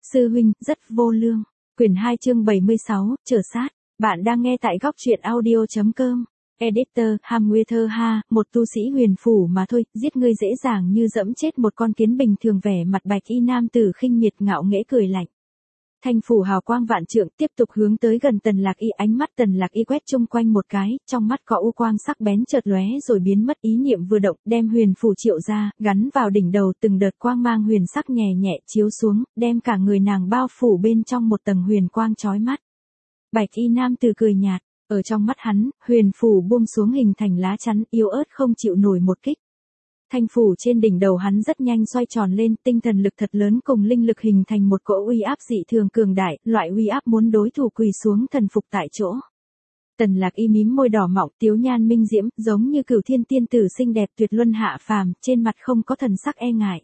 Sư huynh, rất vô lương. Quyển 2 chương 76, trở sát. Bạn đang nghe tại góc truyện audio.com. Editor, Hamwether ha, một tu sĩ huyền phủ mà thôi, giết ngươi dễ dàng như dẫm chết một con kiến bình thường. Vẻ mặt bạch y nam tử khinh miệt ngạo nghễ cười lạnh. Thanh phủ hào quang vạn trượng tiếp tục hướng tới gần Tần Lạc Y, ánh mắt Tần Lạc Y quét chung quanh một cái, trong mắt có u quang sắc bén chợt lóe rồi biến mất, ý niệm vừa động, đem huyền phủ triệu ra, gắn vào đỉnh đầu, từng đợt quang mang huyền sắc nhẹ nhẹ chiếu xuống, đem cả người nàng bao phủ bên trong một tầng huyền quang chói mắt. Bạch y nam tử cười nhạt, ở trong mắt hắn, huyền phủ buông xuống hình thành lá chắn yếu ớt không chịu nổi một kích. Thanh phủ trên đỉnh đầu hắn rất nhanh xoay tròn lên, tinh thần lực thật lớn cùng linh lực hình thành một cỗ uy áp dị thường cường đại, loại uy áp muốn đối thủ quỳ xuống thần phục tại chỗ. Tần Lạc Y mím môi đỏ mọng, tiếu nhan minh diễm, giống như cửu thiên tiên tử xinh đẹp tuyệt luân hạ phàm, trên mặt không có thần sắc e ngại.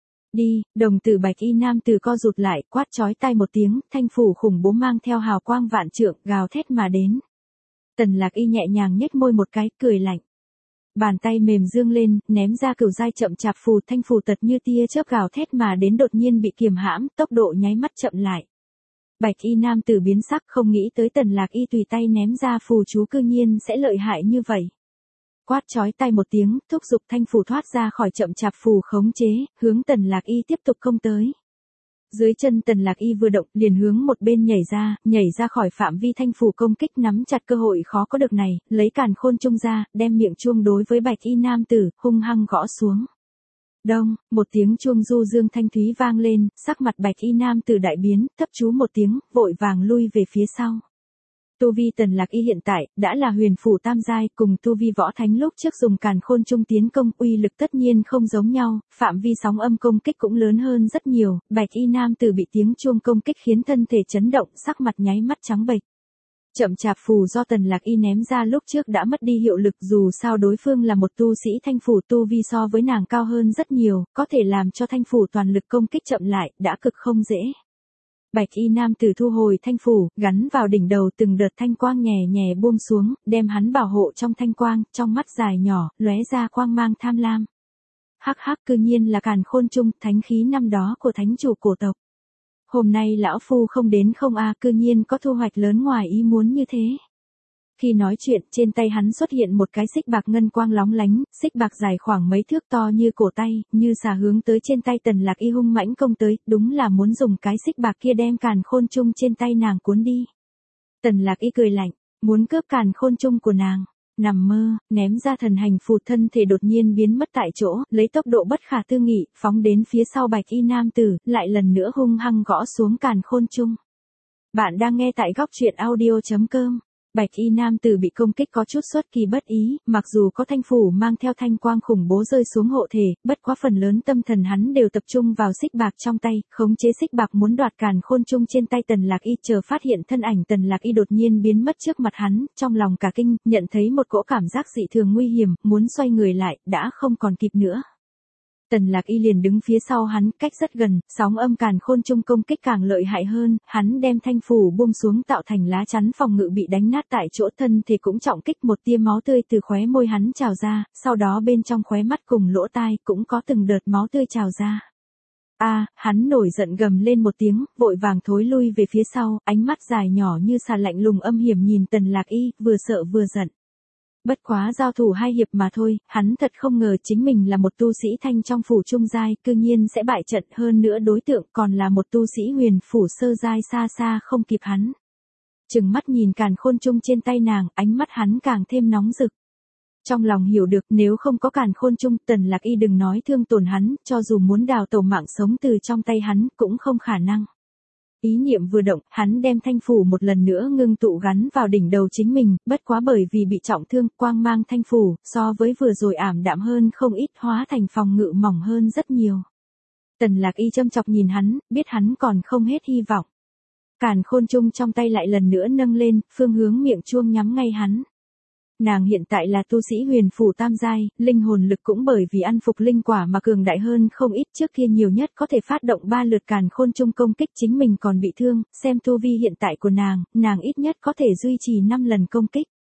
Đi, đồng tử bạch y nam tử co rụt lại, quát chói tai một tiếng, thanh phủ khủng bố mang theo hào quang vạn trượng, gào thét mà đến. Tần Lạc Y nhẹ nhàng nhếch môi một cái, cười lạnh. Bàn tay mềm dương lên, ném ra cửu giai chậm chạp phù, thanh phù tật như tia chớp gào thét mà đến đột nhiên bị kiềm hãm, tốc độ nháy mắt chậm lại. Bạch y nam tử biến sắc, không nghĩ tới Tần Lạc Y tùy tay ném ra phù chú cư nhiên sẽ lợi hại như vậy. Quát chói tai một tiếng, thúc giục thanh phù thoát ra khỏi chậm chạp phù khống chế, hướng Tần Lạc Y tiếp tục công tới. Dưới chân Tần Lạc Y vừa động, liền hướng một bên nhảy ra khỏi phạm vi thanh phủ công kích, nắm chặt cơ hội khó có được này, lấy càn khôn trung ra, đem miệng chuông đối với bạch y nam tử, hung hăng gõ xuống. Đông, một tiếng chuông du dương thanh thúy vang lên, sắc mặt bạch y nam tử đại biến, thấp chú một tiếng, vội vàng lui về phía sau. Tu vi Tần Lạc Y hiện tại, đã là huyền phủ tam giai, cùng tu vi võ thánh lúc trước dùng càn khôn trung tiến công, uy lực tất nhiên không giống nhau, phạm vi sóng âm công kích cũng lớn hơn rất nhiều, bạch y nam tử bị tiếng chuông công kích khiến thân thể chấn động, sắc mặt nháy mắt trắng bệch. Chậm chạp phù do Tần Lạc Y ném ra lúc trước đã mất đi hiệu lực, dù sao đối phương là một tu sĩ thanh phủ, tu vi so với nàng cao hơn rất nhiều, có thể làm cho thanh phủ toàn lực công kích chậm lại, đã cực không dễ. Bạch y nam tử thu hồi thanh phủ, gắn vào đỉnh đầu, từng đợt thanh quang nhẹ nhẹ buông xuống, đem hắn bảo hộ trong thanh quang, trong mắt dài nhỏ, lóe ra quang mang tham lam. Hắc hắc, cư nhiên là càn khôn trung, thánh khí năm đó của thánh chủ cổ tộc. Hôm nay lão phu không đến không a, cư nhiên có thu hoạch lớn ngoài ý muốn như thế. Khi nói chuyện, trên tay hắn xuất hiện một cái xích bạc ngân quang lóng lánh, xích bạc dài khoảng mấy thước to như cổ tay, như xà hướng tới trên tay Tần Lạc Y hung mãnh công tới, đúng là muốn dùng cái xích bạc kia đem càn khôn chung trên tay nàng cuốn đi. Tần Lạc Y cười lạnh, muốn cướp càn khôn chung của nàng, nằm mơ, ném ra thần hành phù, thân thể đột nhiên biến mất tại chỗ, lấy tốc độ bất khả tư nghị, phóng đến phía sau bạch y nam tử, lại lần nữa hung hăng gõ xuống càn khôn chung. Bạn đang nghe tại góc truyện audio.com. Bạch y nam tử bị công kích có chút xuất kỳ bất ý, mặc dù có thanh phủ mang theo thanh quang khủng bố rơi xuống hộ thể, bất quá phần lớn tâm thần hắn đều tập trung vào xích bạc trong tay, khống chế xích bạc muốn đoạt càn khôn chung trên tay Tần Lạc Y, chờ phát hiện thân ảnh Tần Lạc Y đột nhiên biến mất trước mặt hắn, trong lòng cả kinh, nhận thấy một cỗ cảm giác dị thường nguy hiểm, muốn xoay người lại, đã không còn kịp nữa. Tần Lạc Y liền đứng phía sau hắn, cách rất gần, sóng âm càn khôn chung công kích càng lợi hại hơn, hắn đem thanh phủ buông xuống tạo thành lá chắn phòng ngự bị đánh nát tại chỗ, thân thì cũng trọng kích, một tia máu tươi từ khóe môi hắn trào ra, sau đó bên trong khóe mắt cùng lỗ tai cũng có từng đợt máu tươi trào ra. Hắn nổi giận gầm lên một tiếng, vội vàng thối lui về phía sau, ánh mắt dài nhỏ như xà lạnh lùng âm hiểm nhìn Tần Lạc Y, vừa sợ vừa giận. Bất quá giao thủ hai hiệp mà thôi, hắn thật không ngờ chính mình là một tu sĩ thanh trong phủ trung giai, cư nhiên sẽ bại trận, hơn nữa đối tượng còn là một tu sĩ huyền phủ sơ giai, xa xa không kịp hắn. Trừng mắt nhìn càn khôn chung trên tay nàng, ánh mắt hắn càng thêm nóng rực. Trong lòng hiểu được nếu không có càn khôn chung, Tần Lạc Y đừng nói thương tổn hắn, cho dù muốn đào tẩu mạng sống từ trong tay hắn cũng không khả năng. Ý niệm vừa động, hắn đem thanh phủ một lần nữa ngưng tụ gắn vào đỉnh đầu chính mình, bất quá bởi vì bị trọng thương, quang mang thanh phủ, so với vừa rồi ảm đạm hơn không ít, hóa thành phòng ngự mỏng hơn rất nhiều. Tần Lạc Y châm chọc nhìn hắn, biết hắn còn không hết hy vọng. Càn khôn chung trong tay lại lần nữa nâng lên, phương hướng miệng chuông nhắm ngay hắn. Nàng hiện tại là tu sĩ huyền phủ tam giai, linh hồn lực cũng bởi vì ăn phục linh quả mà cường đại hơn không ít, trước kia nhiều nhất có thể phát động 3 lượt càn khôn chung công kích, chính mình còn bị thương, xem tu vi hiện tại của nàng ít nhất có thể duy trì 5 lần công kích.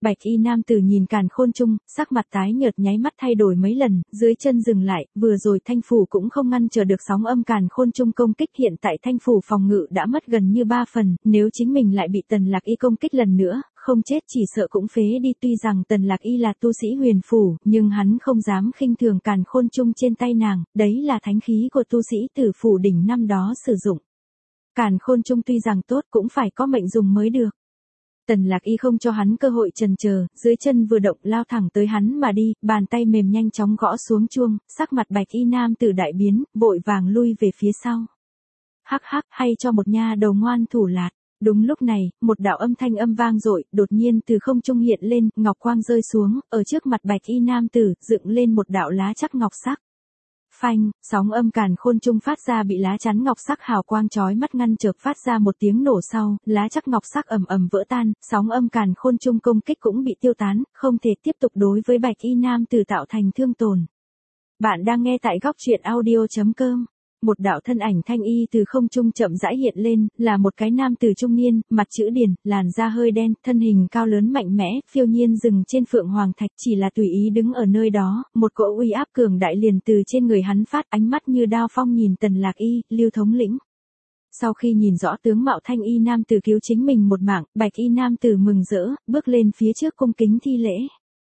Bạch y nam tử nhìn Càn Khôn Trung, sắc mặt tái nhợt nháy mắt thay đổi mấy lần, dưới chân dừng lại, vừa rồi thanh phủ cũng không ngăn trở được sóng âm Càn Khôn Trung công kích, hiện tại thanh phủ phòng ngự đã mất gần như 3 phần, nếu chính mình lại bị Tần Lạc Y công kích lần nữa, không chết chỉ sợ cũng phế đi. Tuy rằng Tần Lạc Y là tu sĩ huyền phủ, nhưng hắn không dám khinh thường Càn Khôn Trung trên tay nàng, đấy là thánh khí của tu sĩ Tử Phủ đỉnh năm đó sử dụng. Càn Khôn Trung tuy rằng tốt cũng phải có mệnh dùng mới được. Tần Lạc Y không cho hắn cơ hội chần chờ, dưới chân vừa động lao thẳng tới hắn mà đi, bàn tay mềm nhanh chóng gõ xuống chuông, sắc mặt Bạch y nam tử đại biến, vội vàng lui về phía sau. Hắc hắc, hay cho một nha đầu ngoan thủ lạt. Đúng lúc này, một đạo âm thanh âm vang dội, đột nhiên từ không trung hiện lên, ngọc quang rơi xuống, ở trước mặt Bạch y nam tử, dựng lên một đạo lá chắc ngọc sắc. Phanh, sóng âm Càn Khôn Trung phát ra bị lá chắn ngọc sắc hào quang chói mắt ngăn chợt phát ra một tiếng nổ sau, lá chắc ngọc sắc ầm ầm vỡ tan, sóng âm Càn Khôn Trung công kích cũng bị tiêu tán, không thể tiếp tục đối với Bạch y nam tử tạo thành thương tổn. Bạn đang nghe tại góc truyện audio.com. Một đạo thân ảnh thanh y từ không trung chậm rãi hiện lên, là một cái nam tử trung niên, mặt chữ điển, làn da hơi đen, thân hình cao lớn mạnh mẽ, phiêu nhiên dừng trên phượng hoàng thạch, chỉ là tùy ý đứng ở nơi đó, một cỗ uy áp cường đại liền từ trên người hắn phát, ánh mắt như đao phong nhìn Tần Lạc Y, Lưu thống lĩnh. Sau khi nhìn rõ tướng mạo thanh y nam tử cứu chính mình một mạng, Bạch y nam tử mừng rỡ, bước lên phía trước cung kính thi lễ.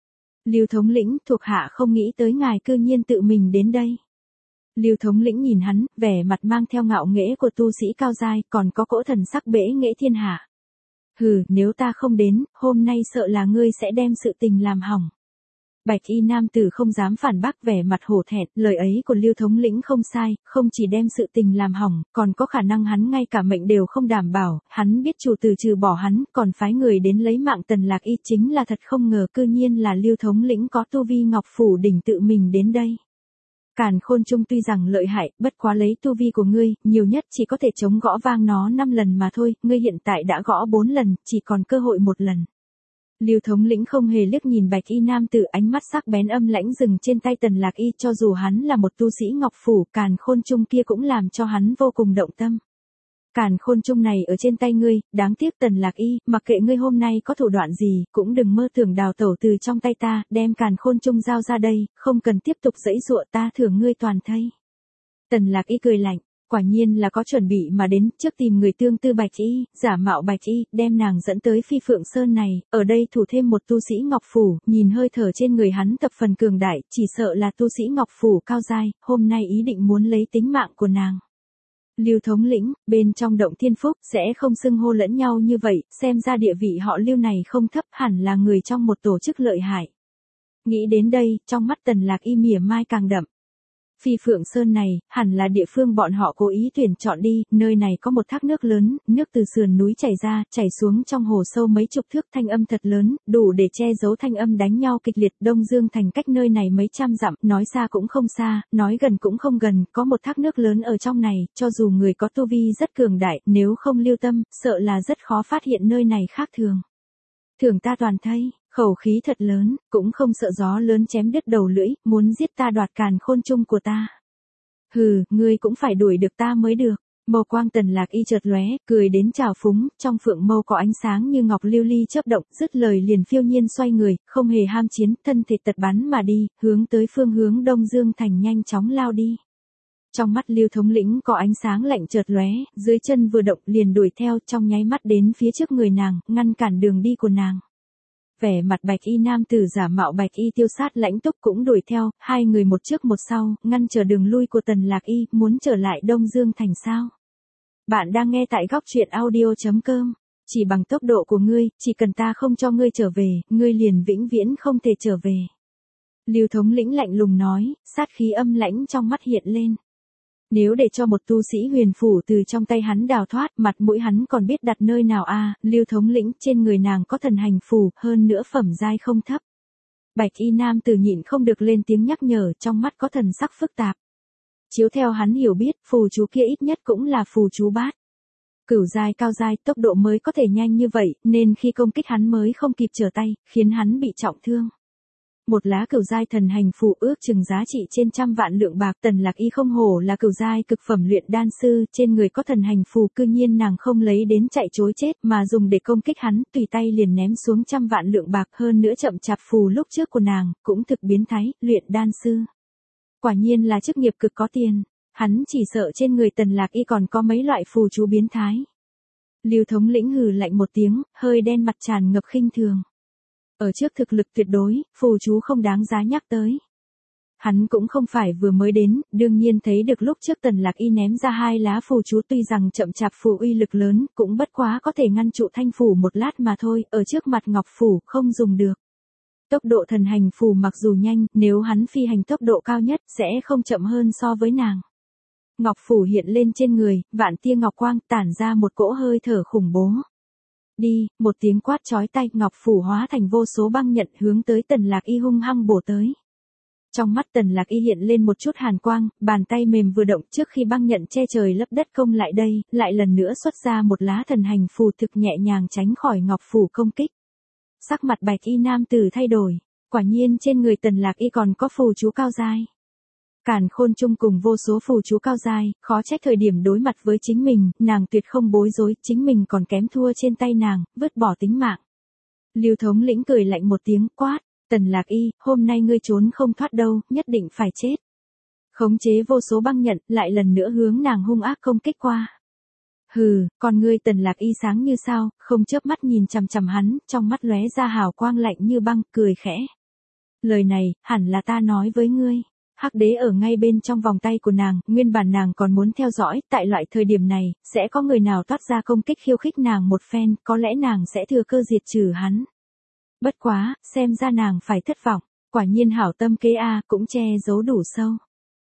Lưu thống lĩnh, thuộc hạ không nghĩ tới ngài cư nhiên tự mình đến đây. Lưu thống lĩnh nhìn hắn, vẻ mặt mang theo ngạo nghễ của tu sĩ cao giai, còn có cỗ thần sắc bẽ nghễ thiên hạ. Hừ, nếu ta không đến, hôm nay sợ là ngươi sẽ đem sự tình làm hỏng. Bạch y nam tử không dám phản bác, vẻ mặt hổ thẹn, lời ấy của Lưu thống lĩnh không sai, không chỉ đem sự tình làm hỏng, còn có khả năng hắn ngay cả mệnh đều không đảm bảo, hắn biết chủ tử trừ bỏ hắn, còn phái người đến lấy mạng Tần Lạc Y, chính là thật không ngờ cư nhiên là Lưu thống lĩnh có tu vi Ngọc Phủ đỉnh tự mình đến đây. Càn Khôn Trung tuy rằng lợi hại, bất quá lấy tu vi của ngươi, nhiều nhất chỉ có thể chống gõ vang nó 5 lần mà thôi, ngươi hiện tại đã gõ 4 lần, chỉ còn cơ hội 1 lần. Lưu thống lĩnh không hề liếc nhìn Bạch y nam tử, ánh mắt sắc bén âm lãnh dừng trên tay Tần Lạc Y, cho dù hắn là một tu sĩ Ngọc Phủ, Càn Khôn Trung kia cũng làm cho hắn vô cùng động tâm. Càn Khôn Trung này ở trên tay ngươi, đáng tiếc Tần Lạc Y, mặc kệ ngươi hôm nay có thủ đoạn gì, cũng đừng mơ tưởng đào tẩu từ trong tay ta, đem Càn Khôn Trung giao ra đây, không cần tiếp tục giãy giụa, ta thưởng ngươi toàn thây. Tần Lạc Y cười lạnh, quả nhiên là có chuẩn bị mà đến, trước tìm người tương tư Bạch y, giả mạo Bạch y, đem nàng dẫn tới Phi Phượng Sơn này, ở đây thủ thêm một tu sĩ Ngọc Phủ, nhìn hơi thở trên người hắn thập phần cường đại, chỉ sợ là tu sĩ Ngọc Phủ cao giai, hôm nay ý định muốn lấy tính mạng của nàng. Lưu thống lĩnh, bên trong động Thiên Phúc, sẽ không xưng hô lẫn nhau như vậy, xem ra địa vị họ Lưu này không thấp, hẳn là người trong một tổ chức lợi hại. Nghĩ đến đây, trong mắt Tần Lạc Y mỉa mai càng đậm. Phi Phượng Sơn này, hẳn là địa phương bọn họ cố ý tuyển chọn đi, nơi này có một thác nước lớn, nước từ sườn núi chảy ra, chảy xuống trong hồ sâu mấy chục thước, thanh âm thật lớn, đủ để che giấu thanh âm đánh nhau kịch liệt. Đông Dương thành cách nơi này mấy trăm dặm, nói xa cũng không xa, nói gần cũng không gần, có một thác nước lớn ở trong này, cho dù người có tu vi rất cường đại, nếu không lưu tâm, sợ là rất khó phát hiện nơi này khác thường. Thưởng ta toàn thây, khẩu khí thật lớn, cũng không sợ gió lớn chém đứt đầu lưỡi, muốn giết ta đoạt Càn Khôn Trung của ta. Hừ, ngươi cũng phải đuổi được ta mới được. Mâu quang Tần Lạc Y chợt lóe, cười đến trào phúng, trong phượng mâu có ánh sáng như ngọc lưu ly chớp động, dứt lời liền phiêu nhiên xoay người, không hề ham chiến, thân thể tật bắn mà đi, hướng tới phương hướng Đông Dương thành nhanh chóng lao đi. Trong mắt Lưu thống lĩnh có ánh sáng lạnh chợt lóe, dưới chân vừa động liền đuổi theo, trong nháy mắt đến phía trước người nàng, ngăn cản đường đi của nàng. Vẻ mặt Bạch y nam tử giả mạo Bạch y tiêu sát lãnh túc cũng đuổi theo, hai người một trước một sau, ngăn trở đường lui của Tần Lạc Y, muốn trở lại Đông Dương thành sao? Bạn đang nghe tại góc truyện audio.com. Chỉ bằng tốc độ của ngươi, chỉ cần ta không cho ngươi trở về, ngươi liền vĩnh viễn không thể trở về. Lưu thống lĩnh lạnh lùng nói, sát khí âm lãnh trong mắt hiện lên. Nếu để cho một tu sĩ huyền phủ từ trong tay hắn đào thoát, mặt mũi hắn còn biết đặt nơi nào a? Lưu thống lĩnh, trên người nàng có thần hành phù, hơn nữa phẩm giai không thấp. Bạch y nam tử nhịn không được lên tiếng nhắc nhở, trong mắt có thần sắc phức tạp. Chiếu theo hắn hiểu biết, phù chú kia ít nhất cũng là phù chú bát. Cửu giai cao giai, tốc độ mới có thể nhanh như vậy, nên khi công kích hắn mới không kịp trở tay, khiến hắn bị trọng thương. Một lá cửu giai thần hành phù ước chừng giá trị trên 100 vạn lượng bạc. Tần Lạc Y không hổ là cửu giai cực phẩm luyện đan sư, trên người có thần hành phù, cư nhiên nàng không lấy đến chạy trối chết mà dùng để công kích hắn, tùy tay liền ném xuống 100 vạn lượng bạc. Hơn nữa chậm chạp phù lúc trước của nàng cũng thực biến thái, luyện đan sư. Quả nhiên là chức nghiệp cực có tiền. Hắn chỉ sợ trên người Tần Lạc Y còn có mấy loại phù chú biến thái. Lưu thống lĩnh hừ lạnh một tiếng, hơi đen mặt tràn ngập khinh thường. Ở trước thực lực tuyệt đối, phù chú không đáng giá nhắc tới. Hắn cũng không phải vừa mới đến, đương nhiên thấy được lúc trước Tần Lạc Y ném ra 2 lá phù chú, tuy rằng chậm chạp phù uy lực lớn, cũng bất quá có thể ngăn trụ thanh phủ một lát mà thôi, ở trước mặt ngọc phủ không dùng được. Tốc độ thần hành phù mặc dù nhanh, nếu hắn phi hành tốc độ cao nhất sẽ không chậm hơn so với nàng. Ngọc phủ hiện lên trên người, vạn tia ngọc quang tản ra một cỗ hơi thở khủng bố. Đi, một tiếng quát chói tai, ngọc phủ hóa thành vô số băng nhận hướng tới Tần Lạc Y hung hăng bổ tới. Trong mắt Tần Lạc Y hiện lên một chút hàn quang, bàn tay mềm vừa động, trước khi băng nhận che trời lấp đất công lại đây, lại lần nữa xuất ra một lá thần hành phù, thực nhẹ nhàng tránh khỏi ngọc phủ công kích. Sắc mặt bạch y nam tử thay đổi, quả nhiên trên người Tần Lạc Y còn có phù chú cao giai. Càn khôn chung cùng vô số phù chú cao giai, khó trách thời điểm đối mặt với chính mình, nàng tuyệt không bối rối, chính mình còn kém thua trên tay nàng, vứt bỏ tính mạng. Lưu thống lĩnh cười lạnh một tiếng, quát, Tần Lạc Y, hôm nay ngươi trốn không thoát đâu, nhất định phải chết. Khống chế vô số băng nhận, lại lần nữa hướng nàng hung ác công kích qua. Hừ, còn ngươi Tần Lạc Y sáng như sao, không chớp mắt nhìn chằm chằm hắn, trong mắt lóe ra hào quang lạnh như băng, cười khẽ. Lời này, hẳn là ta nói với ngươi. Hắc đế ở ngay bên trong vòng tay của nàng, nguyên bản nàng còn muốn theo dõi, tại loại thời điểm này, sẽ có người nào toát ra công kích khiêu khích nàng một phen, có lẽ nàng sẽ thừa cơ diệt trừ hắn. Bất quá, xem ra nàng phải thất vọng, quả nhiên hảo tâm kế a, cũng che giấu đủ sâu.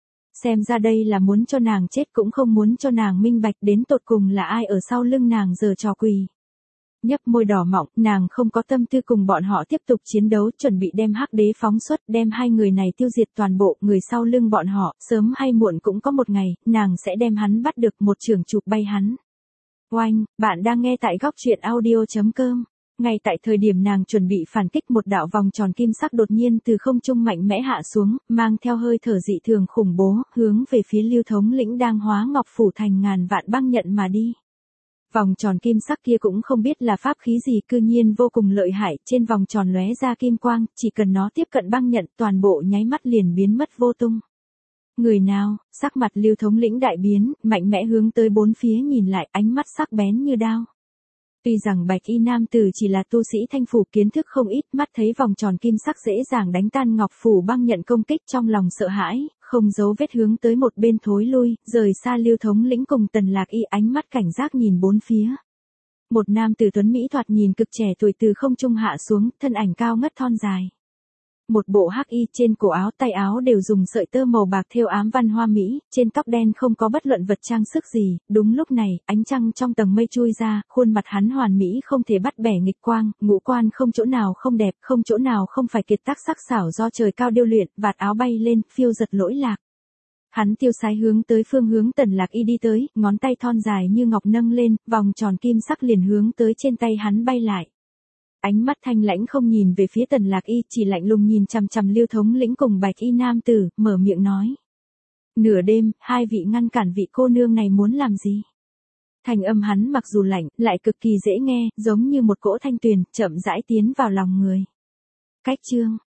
Xem ra đây là muốn cho nàng chết cũng không muốn cho nàng minh bạch đến tột cùng là ai ở sau lưng nàng giở trò quỷ. Nhấp môi đỏ mọng, nàng không có tâm tư cùng bọn họ tiếp tục chiến đấu, chuẩn bị đem Hắc đế phóng xuất, đem 2 người này tiêu diệt toàn bộ, người sau lưng bọn họ, sớm hay muộn cũng có một ngày, nàng sẽ đem hắn bắt được, một chưởng chụp bay hắn. Oanh, bạn đang nghe tại góc truyện audio.com. Ngay tại thời điểm nàng chuẩn bị phản kích, một đạo vòng tròn kim sắc đột nhiên từ không trung mạnh mẽ hạ xuống, mang theo hơi thở dị thường khủng bố, hướng về phía Lưu thống lĩnh đang hóa ngọc phủ thành ngàn vạn băng nhận mà đi. Vòng tròn kim sắc kia cũng không biết là pháp khí gì, cư nhiên vô cùng lợi hại, trên vòng tròn lóe ra kim quang, chỉ cần nó tiếp cận băng nhận, toàn bộ nháy mắt liền biến mất vô tung. Người nào? Sắc mặt Lưu thống lĩnh đại biến, mạnh mẽ hướng tới bốn phía nhìn lại, ánh mắt sắc bén như đao. Tuy rằng bạch y nam tử chỉ là tu sĩ thanh phủ, kiến thức không ít, mắt thấy vòng tròn kim sắc dễ dàng đánh tan ngọc phủ băng nhận công kích, trong lòng sợ hãi, không giấu vết hướng tới một bên thối lui, rời xa Lưu thống lĩnh cùng Tần Lạc Y, ánh mắt cảnh giác nhìn bốn phía. Một nam tử tuấn mỹ thoạt nhìn cực trẻ tuổi từ không trung hạ xuống, thân ảnh cao ngất thon dài. Một bộ hắc y, trên cổ áo tay áo đều dùng sợi tơ màu bạc thêu ám văn hoa mỹ, trên tóc đen không có bất luận vật trang sức gì. Đúng lúc này, ánh trăng trong tầng mây chui ra, khuôn mặt hắn hoàn mỹ không thể bắt bẻ nghịch quang, ngũ quan không chỗ nào không đẹp, không chỗ nào không phải kiệt tác sắc sảo do trời cao điêu luyện, vạt áo bay lên, phiêu giật lỗi lạc. Hắn tiêu sái hướng tới phương hướng Tần Lạc Y đi tới, ngón tay thon dài như ngọc nâng lên, vòng tròn kim sắc liền hướng tới trên tay hắn bay lại. Ánh mắt thanh lãnh không nhìn về phía Tần Lạc Y, chỉ lạnh lùng nhìn chằm chằm Lưu thống lĩnh cùng bạch y nam tử, mở miệng nói. Nửa đêm, 2 vị ngăn cản vị cô nương này muốn làm gì? Thanh âm hắn mặc dù lạnh, lại cực kỳ dễ nghe, giống như một cỗ thanh tuyền, chậm rãi tiến vào lòng người. Cách chương,